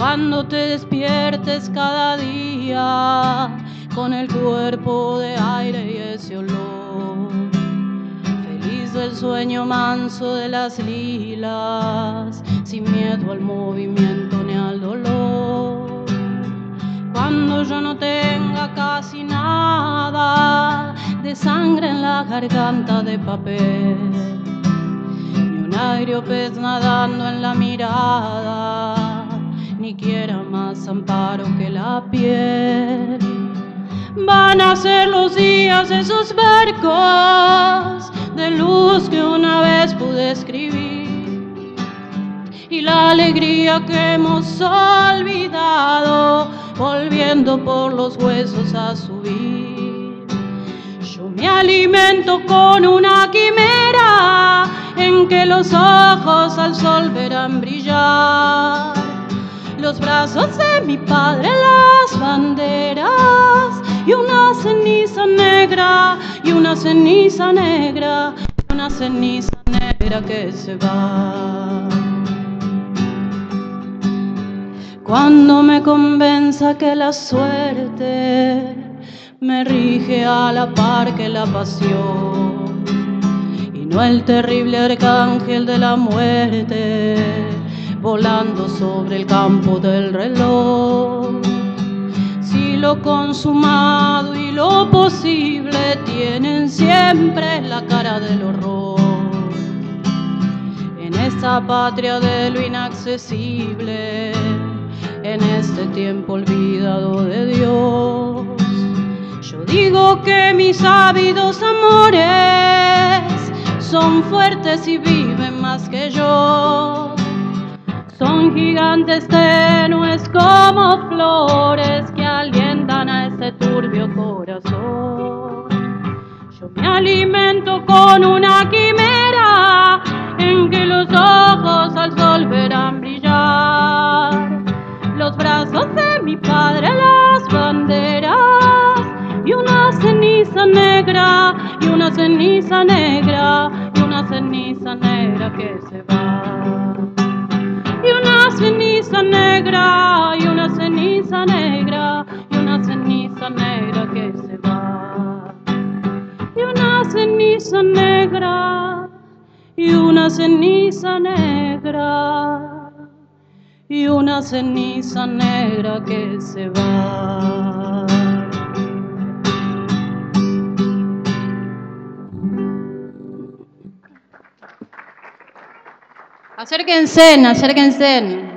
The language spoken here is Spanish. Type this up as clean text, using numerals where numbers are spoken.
Cuando te despiertes cada día con el cuerpo de aire y ese olor, feliz del sueño manso de las lilas, sin miedo al movimiento ni al dolor. Cuando yo no tenga casi nada de sangre en la garganta de papel, ni un agrio pez nadando en la mirada, ni quiera más amparo que la piel. Van a ser los días de esos barcos de luz que una vez pude escribir, y la alegría que hemos olvidado, volviendo por los huesos a subir. Yo me alimento con una quimera en que los ojos al sol verán brillar los brazos de mi padre, las banderas, y una ceniza negra, y una ceniza negra, y una ceniza negra que se va. Cuando me convenza que la suerte me rige a la par que la pasión, y no el terrible arcángel de la muerte volando sobre el campo del reloj. Si lo consumado y lo posible tienen siempre la cara del horror, en esta patria de lo inaccesible, en este tiempo olvidado de Dios, yo digo que mis ávidos amores son fuertes y viven más que yo. Son gigantes tenues como flores que alientan a este turbio corazón. Yo me alimento con una quimera en que los ojos al sol verán brillar los brazos de mi padre, las banderas, y una ceniza negra, y una ceniza negra, y una ceniza negra que se va. Y una ceniza negra, y una ceniza negra, y una ceniza negra que se va. Y una ceniza negra, y una ceniza negra, y una ceniza negra que se va. Acérquense, acérquense.